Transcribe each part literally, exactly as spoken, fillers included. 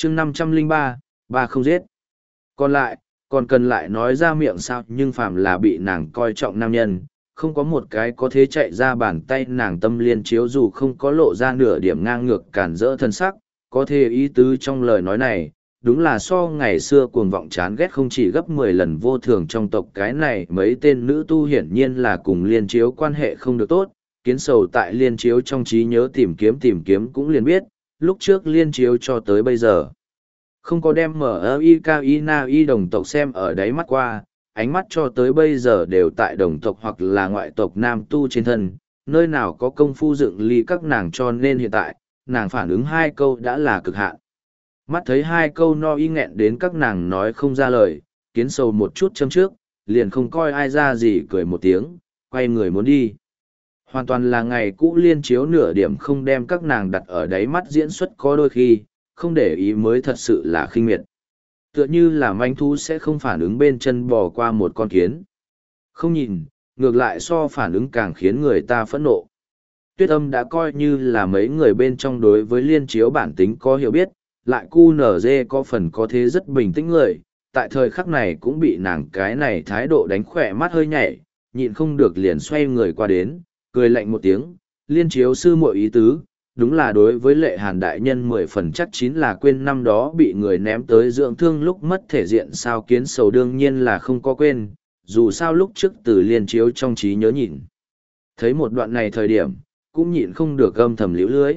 chương năm trăm lẻ ba, ba không giết. Còn lại, còn cần lại nói ra miệng sao, nhưng phàm là bị nàng coi trọng nam nhân, không có một cái có thể chạy ra bàn tay nàng. Tâm Liên Chiếu dù không có lộ ra nửa điểm ngang ngược cản rỡ thân sắc, có thể ý tứ trong lời nói này, đúng là so ngày xưa cuồng vọng chán ghét không chỉ gấp mười lần. Vô thường trong tộc cái này mấy tên nữ tu hiển nhiên là cùng Liên Chiếu quan hệ không được tốt. Kiến Sầu tại Liên Chiếu trong trí nhớ tìm kiếm tìm kiếm cũng liền biết, lúc trước Liên Chiếu cho tới bây giờ không có đem mở i k i na y đồng tộc xem ở đáy mắt qua, ánh mắt cho tới bây giờ đều tại đồng tộc hoặc là ngoại tộc nam tu trên thân, nơi nào có công phu dựng ly các nàng. Cho nên hiện tại, nàng phản ứng hai câu đã là cực hạn. Mắt thấy hai câu no y nghẹn đến các nàng nói không ra lời, Kiến Sầu một chút châm trước, liền không coi ai ra gì, cười một tiếng, quay người muốn đi. Hoàn toàn là ngày cũ Liên Chiếu, nửa điểm không đem các nàng đặt ở đáy mắt. Diễn xuất có đôi khi, không để ý mới thật sự là khinh miệt. Tựa như là manh thú sẽ không phản ứng bên chân bò qua một con kiến. Không nhìn, ngược lại so phản ứng càng khiến người ta phẫn nộ. Tuyết Âm đã coi như là mấy người bên trong đối với Liên Chiếu bản tính có hiểu biết, lại cu nở dê có phần có thế rất bình tĩnh người, tại thời khắc này cũng bị nàng cái này thái độ đánh khỏe mắt hơi nhảy, nhịn không được liền xoay người qua đến, cười lạnh một tiếng. Liên Chiếu sư muội ý tứ, đúng là đối với Lệ Hàn đại nhân mười phần chắc chín là quên năm đó bị người ném tới dưỡng thương lúc mất thể diện sao. Kiến Sầu đương nhiên là không có quên, dù sao lúc trước từ Liên Chiếu trong trí nhớ nhìn thấy một đoạn này thời điểm, cũng nhịn không được âm thầm liễu lưới.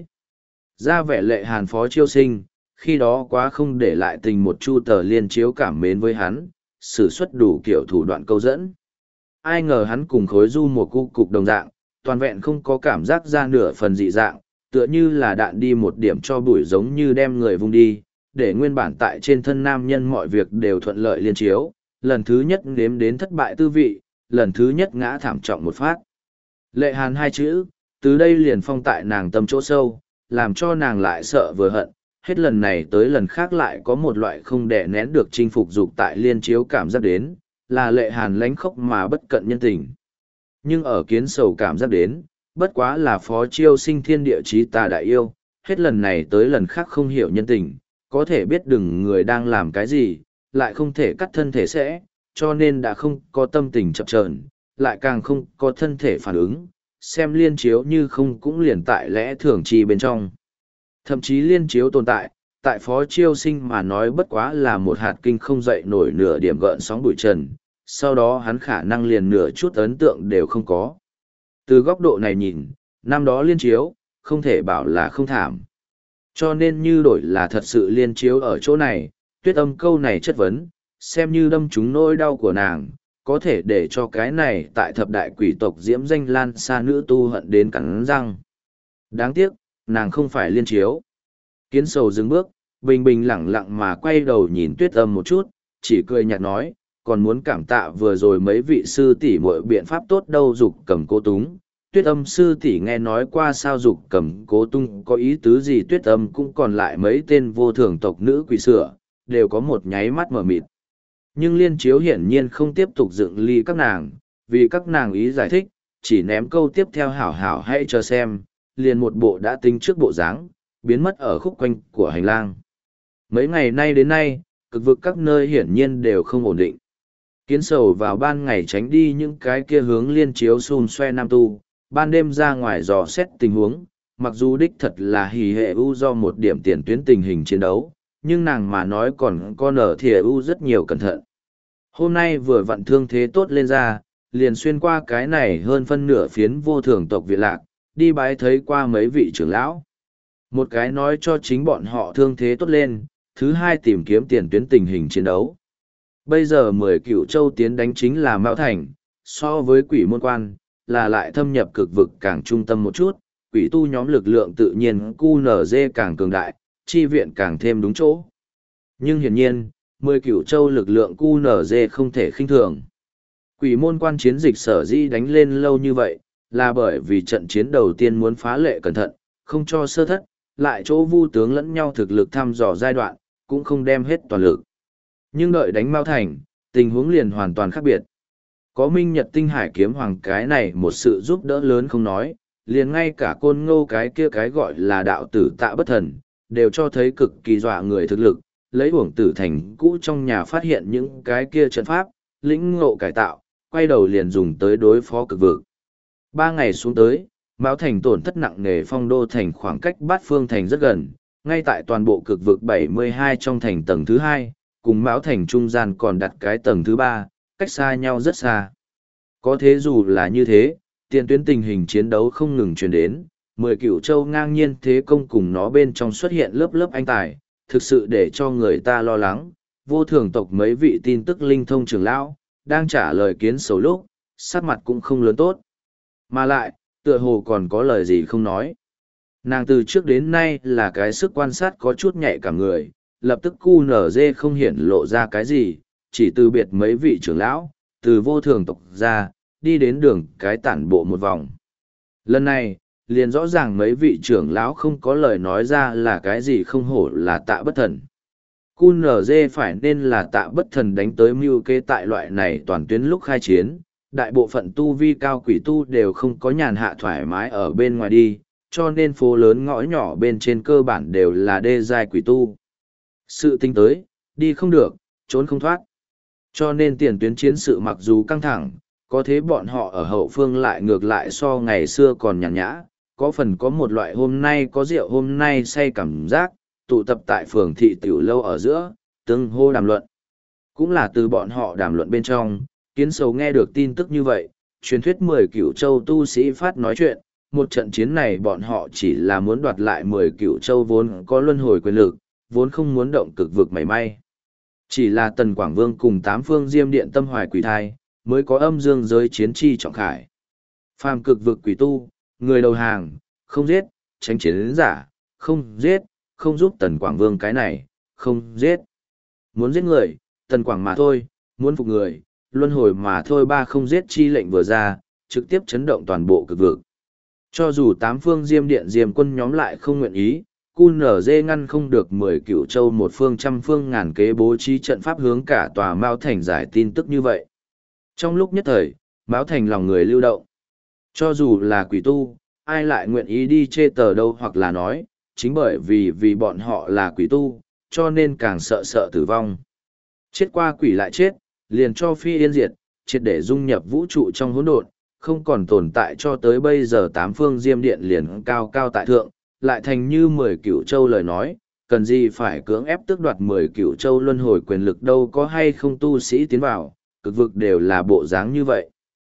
Ra vẻ Lệ Hàn phó chiêu sinh, khi đó quá không để lại tình một chu tờ Liên Chiếu cảm mến với hắn, sử xuất đủ kiểu thủ đoạn câu dẫn. Ai ngờ hắn cùng khối du một cu cục đồng dạng, toàn vẹn không có cảm giác ra nửa phần dị dạng, tựa như là đạn đi một điểm cho bụi, giống như đem người vung đi, để nguyên bản tại trên thân nam nhân mọi việc đều thuận lợi. Liên Chiếu lần thứ nhất nếm đến thất bại tư vị, lần thứ nhất ngã thảm trọng một phát. Lệ Hàn hai chữ, từ đây liền phong tại nàng tâm chỗ sâu, làm cho nàng lại sợ vừa hận. Hết lần này tới lần khác lại có một loại không đè nén được chinh phục dục tại Liên Chiếu cảm giác đến, là Lệ Hàn lánh khóc mà bất cận nhân tình. Nhưng ở Kiến Sầu cảm giác đến, bất quá là phó chiêu sinh thiên địa chí tà đại yêu, hết lần này tới lần khác không hiểu nhân tình, có thể biết đừng người đang làm cái gì, lại không thể cắt thân thể sẽ, cho nên đã không có tâm tình chập chờn, lại càng không có thân thể phản ứng, xem Liên Chiếu như không cũng liền tại lẽ thường trì bên trong. Thậm chí Liên Chiếu tồn tại, tại phó chiêu sinh mà nói bất quá là một hạt kinh không dậy nổi nửa điểm gợn sóng bụi trần, sau đó hắn khả năng liền nửa chút ấn tượng đều không có. Từ góc độ này nhìn, năm đó Liên Chiếu, không thể bảo là không thảm. Cho nên như đổi là thật sự Liên Chiếu ở chỗ này, Tuyết Âm câu này chất vấn, xem như đâm trúng nỗi đau của nàng, có thể để cho cái này tại thập đại quỷ tộc diễm danh lan xa nữ tu hận đến cắn răng. Đáng tiếc, nàng không phải Liên Chiếu. Kiến Sầu dừng bước, bình bình lẳng lặng mà quay đầu nhìn Tuyết Âm một chút, chỉ cười nhạt nói, còn muốn cảm tạ vừa rồi mấy vị sư tỷ muội biện pháp tốt đâu. Dục Cầm Cố Túng, Tuyết Âm sư tỷ nghe nói qua sao? Dục Cầm Cố Tung có ý tứ gì? Tuyết Âm cũng còn lại mấy tên vô thường tộc nữ quỷ sửa, đều có một nháy mắt mở mịt. Nhưng Liên Chiếu hiển nhiên không tiếp tục dựng ly các nàng, vì các nàng ý giải thích, chỉ ném câu tiếp theo hảo hảo hãy chờ xem, liền một bộ đã tính trước bộ dáng, biến mất ở khúc quanh của hành lang. Mấy ngày nay đến nay, cực vực các nơi hiển nhiên đều không ổn định. Kiến Sầu vào ban ngày tránh đi những cái kia hướng Liên Chiếu xun xoe nam tu, ban đêm ra ngoài dò xét tình huống, mặc dù đích thật là hỉ hệ u do một điểm tiền tuyến tình hình chiến đấu, nhưng nàng mà nói còn có nở thìa u rất nhiều cẩn thận. Hôm nay vừa vặn thương thế tốt lên ra, liền xuyên qua cái này hơn phân nửa phiến vô thường tộc Việt Lạc, đi bái thấy qua mấy vị trưởng lão. Một cái nói cho chính bọn họ thương thế tốt lên, thứ hai tìm kiếm tiền tuyến tình hình chiến đấu. Bây giờ mười cựu châu tiến đánh chính là Mão Thành, so với quỷ môn quan, là lại thâm nhập cực vực càng trung tâm một chút, quỷ tu nhóm lực lượng tự nhiên cu nở dê càng cường đại, chi viện càng thêm đúng chỗ. Nhưng hiển nhiên, mười cựu châu lực lượng cu nở dê không thể khinh thường. Quỷ môn quan chiến dịch sở dĩ đánh lên lâu như vậy, là bởi vì trận chiến đầu tiên muốn phá lệ cẩn thận, không cho sơ thất, lại chỗ vu tướng lẫn nhau thực lực thăm dò giai đoạn, cũng không đem hết toàn lực. Nhưng đợi đánh Mao Thành, tình huống liền hoàn toàn khác biệt. Có Minh Nhật Tinh Hải Kiếm Hoàng cái này một sự giúp đỡ lớn không nói, liền ngay cả Côn Ngô cái kia cái gọi là đạo tử Tạ Bất Thần, đều cho thấy cực kỳ dọa người thực lực, lấy uổng tử thành cũ trong nhà phát hiện những cái kia trận pháp, lĩnh ngộ cải tạo, quay đầu liền dùng tới đối phó cực vực. Ba ngày xuống tới, Mão Thành tổn thất nặng nề, Phong Đô Thành khoảng cách Bát Phương Thành rất gần, ngay tại toàn bộ cực vực bảy mươi hai trong thành tầng thứ hai, cùng Mão Thành trung gian còn đặt cái tầng thứ ba, cách xa nhau rất xa. Có thế dù là như thế, tiền tuyến tình hình chiến đấu không ngừng truyền đến, mười cửu châu ngang nhiên thế công cùng nó bên trong xuất hiện lớp lớp anh tài, thực sự để cho người ta lo lắng. Vô thường tộc mấy vị tin tức linh thông trưởng lão, đang trả lời kiến sầu lúc, sắc mặt cũng không lớn tốt. Mà lại, tựa hồ còn có lời gì không nói. Nàng từ trước đến nay là cái sức quan sát có chút nhạy cả người, lập tức cu nở dê không hiển lộ ra cái gì, chỉ từ biệt mấy vị trưởng lão, từ vô thường tộc ra, đi đến đường cái tản bộ một vòng. Lần này, liền rõ ràng mấy vị trưởng lão không có lời nói ra là cái gì không hổ là tạ bất thần. Cu nở dê phải nên là tạ bất thần đánh tới mưu kê tại loại này toàn tuyến lúc khai chiến, đại bộ phận tu vi cao quỷ tu đều không có nhàn hạ thoải mái ở bên ngoài đi, cho nên phố lớn ngõ nhỏ bên trên cơ bản đều là đê giai quỷ tu. Sự tinh tới, đi không được, trốn không thoát. Cho nên tiền tuyến chiến sự mặc dù căng thẳng, có thế bọn họ ở hậu phương lại ngược lại so ngày xưa còn nhàn nhã, có phần có một loại hôm nay có rượu hôm nay say cảm giác, tụ tập tại phường thị tiểu lâu ở giữa, tương hô đàm luận. Cũng là từ bọn họ đàm luận bên trong, kiến sầu nghe được tin tức như vậy, truyền thuyết mười cửu châu tu sĩ phát nói chuyện, một trận chiến này bọn họ chỉ là muốn đoạt lại mười cửu châu vốn có luân hồi quyền lực, vốn không muốn động cực vực mảy may. Chỉ là Tần Quảng Vương cùng tám phương diêm điện tâm hoài quỷ thai, mới có âm dương giới chiến chi trọng khải. Phàm cực vực quỷ tu, người đầu hàng, không giết, tránh chiến giả, không giết, không giúp Tần Quảng Vương cái này, không giết. Muốn giết người, Tần Quảng mà thôi, muốn phục người, luân hồi mà thôi, ba không giết chi lệnh vừa ra, trực tiếp chấn động toàn bộ cực vực. Cho dù tám phương diêm điện diêm quân nhóm lại không nguyện ý, cu nở dê ngăn không được mười cửu châu một phương trăm phương ngàn kế bố trí trận pháp hướng cả tòa Mao Thành giải tin tức như vậy. Trong lúc nhất thời, Mao Thành lòng người lưu động. Cho dù là quỷ tu, ai lại nguyện ý đi chê tờ đâu, hoặc là nói, chính bởi vì vì bọn họ là quỷ tu, cho nên càng sợ sợ tử vong. Chết qua quỷ lại chết, liền cho phi yên diệt, triệt để dung nhập vũ trụ trong hỗn độn, không còn tồn tại cho tới bây giờ tám phương diêm điện liền cao cao tại thượng, lại thành như mười cửu châu lời nói, cần gì phải cưỡng ép tước đoạt mười cửu châu luân hồi quyền lực, đâu có hay không tu sĩ tiến vào, cực vực đều là bộ dáng như vậy.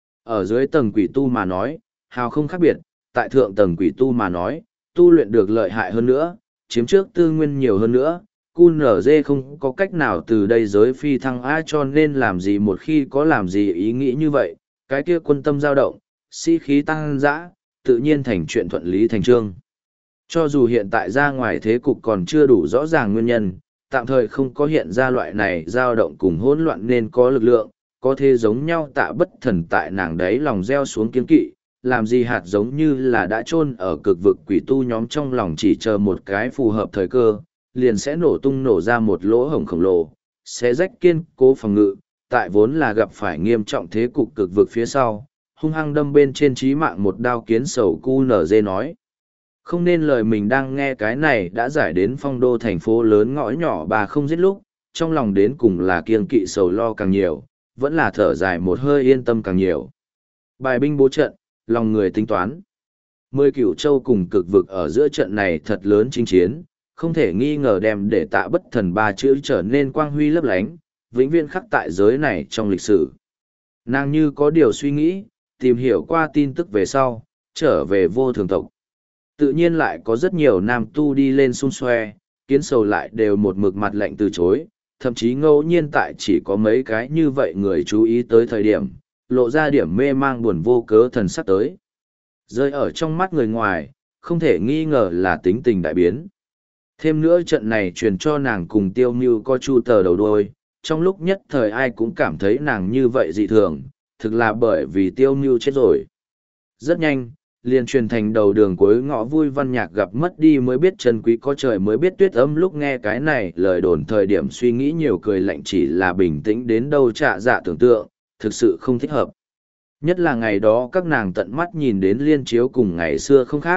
Ở dưới tầng quỷ tu mà nói, hào không khác biệt, tại thượng tầng quỷ tu mà nói, tu luyện được lợi hại hơn nữa, chiếm trước tư nguyên nhiều hơn nữa, cu nở dê không có cách nào từ đây giới phi thăng ai, cho nên làm gì một khi có làm gì ý nghĩ như vậy, cái kia quân tâm dao động, sĩ khí tăng dã, tự nhiên thành chuyện thuận lý thành trương. Cho dù hiện tại ra ngoài thế cục còn chưa đủ rõ ràng nguyên nhân, tạm thời không có hiện ra loại này dao động cùng hỗn loạn nên có lực lượng, có thể giống nhau tạ bất thần tại nàng đấy lòng gieo xuống kiên kỵ, làm gì hạt giống như là đã chôn ở cực vực quỷ tu nhóm trong lòng, chỉ chờ một cái phù hợp thời cơ, liền sẽ nổ tung nổ ra một lỗ hổng khổng lồ, sẽ rách kiên cố phòng ngự, tại vốn là gặp phải nghiêm trọng thế cục cực vực phía sau, hung hăng đâm bên trên chí mạng một đao. Kiến sầu cu nở dê nói. Không nên lời mình đang nghe cái này đã giải đến Phong Đô thành phố lớn ngõ nhỏ bà không giết lúc, trong lòng đến cùng là kiêng kỵ sầu lo càng nhiều, vẫn là thở dài một hơi yên tâm càng nhiều. Bài binh bố trận, lòng người tính toán. Mười cửu châu cùng cực vực ở giữa trận này thật lớn chinh chiến, không thể nghi ngờ đem để tạ bất thần ba chữ trở nên quang huy lấp lánh, vĩnh viễn khắc tại giới này trong lịch sử. Nàng như có điều suy nghĩ, tìm hiểu qua tin tức về sau, trở về vô thường tộc. Tự nhiên lại có rất nhiều nam tu đi lên xung xoe, kiến sầu lại đều một mực mặt lạnh từ chối, thậm chí ngẫu nhiên tại chỉ có mấy cái như vậy người chú ý tới thời điểm, lộ ra điểm mê mang buồn vô cớ thần sắc tới. Rơi ở trong mắt người ngoài, không thể nghi ngờ là tính tình đại biến. Thêm nữa trận này truyền cho nàng cùng tiêu mưu có chu tờ đầu đuôi, trong lúc nhất thời ai cũng cảm thấy nàng như vậy dị thường, thực là bởi vì tiêu mưu chết rồi. Rất nhanh, liền truyền thành đầu đường cuối ngõ vui văn nhạc gặp mất đi mới biết chân quý có trời mới biết tuyết ấm. Lúc nghe cái này lời đồn thời điểm suy nghĩ nhiều cười lạnh, chỉ là bình tĩnh đến đâu trạ dạ tưởng tượng, thực sự không thích hợp. Nhất là ngày đó các nàng tận mắt nhìn đến liên chiếu cùng ngày xưa không khác,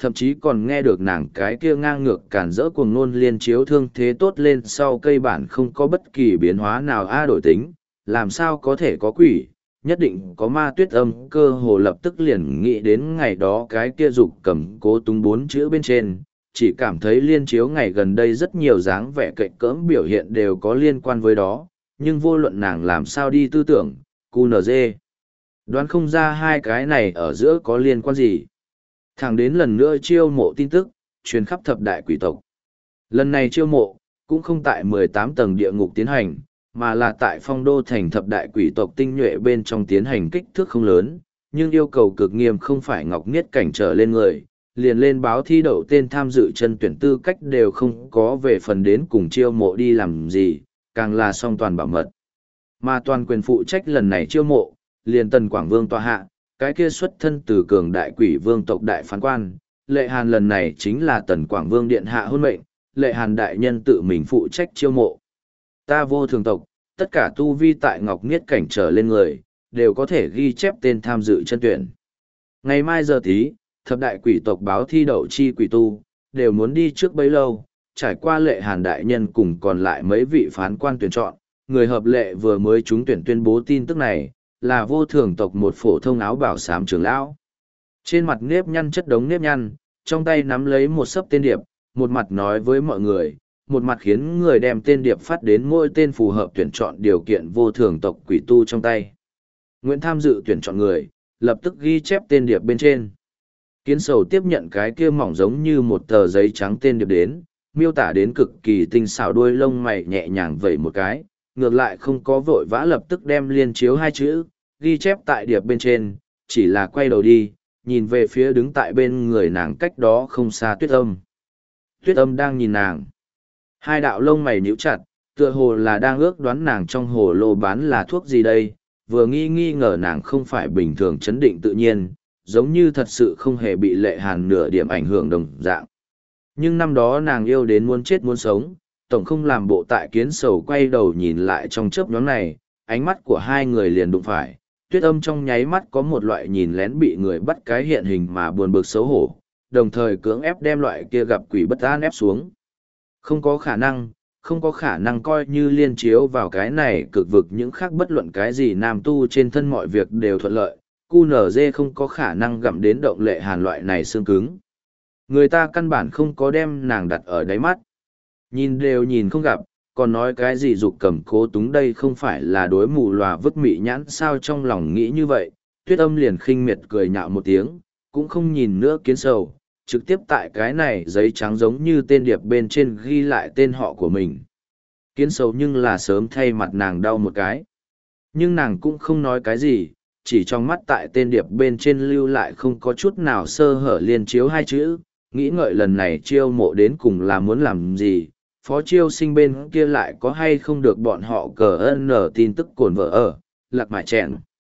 thậm chí còn nghe được nàng cái kia ngang ngược cản rỡ cuồng ngôn liên chiếu thương thế tốt lên sau cây bản không có bất kỳ biến hóa nào a đổi tính, làm sao có thể có quỷ, nhất định có ma tuyết âm cơ hồ lập tức liền nghĩ đến ngày đó cái kia dục cầm cố túng bốn chữ bên trên, chỉ cảm thấy liên chiếu ngày gần đây rất nhiều dáng vẻ cạnh cỡm biểu hiện đều có liên quan với đó, nhưng vô luận nàng làm sao đi tư tưởng, cu nờ dê. Đoán không ra hai cái này ở giữa có liên quan gì. Thẳng đến lần nữa chiêu mộ tin tức, truyền khắp thập đại quỷ tộc. Lần này chiêu mộ, cũng không tại mười tám tầng địa ngục tiến hành, mà là tại phong đô thành thập đại quỷ tộc tinh nhuệ bên trong tiến hành kích thước không lớn, nhưng yêu cầu cực nghiêm không phải ngọc niết cảnh trở lên người, liền lên báo thi đậu tên tham dự chân tuyển tư cách đều không có về phần đến cùng chiêu mộ đi làm gì, càng là song toàn bảo mật. Mà toàn quyền phụ trách lần này chiêu mộ, liền Tần Quảng Vương tọa hạ, cái kia xuất thân từ cường đại quỷ vương tộc đại phán quan, Lệ Hàn lần này chính là Tần Quảng Vương điện hạ hôn mệnh, Lệ Hàn đại nhân tự mình phụ trách chiêu mộ. Ta vô thường tộc, tất cả tu vi tại Ngọc Niết cảnh trở lên người, đều có thể ghi chép tên tham dự chân tuyển. Ngày mai giờ tí, thập đại quỷ tộc báo thi đậu chi quỷ tu, đều muốn đi trước bấy lâu, trải qua Lệ Hàn đại nhân cùng còn lại mấy vị phán quan tuyển chọn, người hợp lệ vừa mới trúng tuyển tuyên bố tin tức này, là vô thường tộc một phổ thông áo bảo xám trưởng lão. Trên mặt nếp nhăn chất đống nếp nhăn, trong tay nắm lấy một sấp tên điệp, một mặt nói với mọi người, một mặt khiến người đem tên điệp phát đến mỗi tên phù hợp tuyển chọn điều kiện vô thường tộc quỷ tu trong tay. Nguyễn tham dự tuyển chọn người, lập tức ghi chép tên điệp bên trên. Kiến sầu tiếp nhận cái kia mỏng giống như một tờ giấy trắng tên điệp đến, miêu tả đến cực kỳ tinh xảo, đuôi lông mày nhẹ nhàng vẩy một cái, ngược lại không có vội vã lập tức đem liên chiếu hai chữ, ghi chép tại điệp bên trên, chỉ là quay đầu đi, nhìn về phía đứng tại bên người nàng cách đó không xa Tuyết Âm. Tuyết Âm đang nhìn nàng. Hai đạo lông mày nhíu chặt, tựa hồ là đang ước đoán nàng trong hồ lô bán là thuốc gì đây, vừa nghi nghi ngờ nàng không phải bình thường chấn định tự nhiên, giống như thật sự không hề bị Lệ Hàn nửa điểm ảnh hưởng đồng dạng. Nhưng năm đó nàng yêu đến muốn chết muốn sống, tổng không làm bộ tại Kiến sầu quay đầu nhìn lại trong chớp nhóm này, ánh mắt của hai người liền đụng phải. Tuyết Âm trong nháy mắt có một loại nhìn lén bị người bắt cái hiện hình mà buồn bực xấu hổ, đồng thời cưỡng ép đem loại kia gặp quỷ bất an ép xuống. Không có khả năng, không có khả năng coi như liên chiếu vào cái này cực vực những khác bất luận cái gì nam tu trên thân mọi việc đều thuận lợi, cu nở dê không có khả năng gặm đến động Lệ Hàn loại này xương cứng. Người ta căn bản không có đem nàng đặt ở đáy mắt. Nhìn đều nhìn không gặp, còn nói cái gì dục cầm cố túng đây không phải là đối mù lòa vứt mị nhãn sao trong lòng nghĩ như vậy. Tuyết Âm liền khinh miệt cười nhạo một tiếng, cũng không nhìn nữa Kiến sầu, trực tiếp tại cái này giấy trắng giống như tên điệp bên trên ghi lại tên họ của mình. Kiến sầu nhưng là sớm thay mặt nàng đau một cái. Nhưng nàng cũng không nói cái gì, chỉ trong mắt tại tên điệp bên trên lưu lại không có chút nào sơ hở liên chiếu hai chữ, nghĩ ngợi lần này chiêu mộ đến cùng là muốn làm gì, phó chiêu sinh bên kia lại có hay không được bọn họ cờ ân nở tin tức cồn vợ ở, lạc mại chẹn.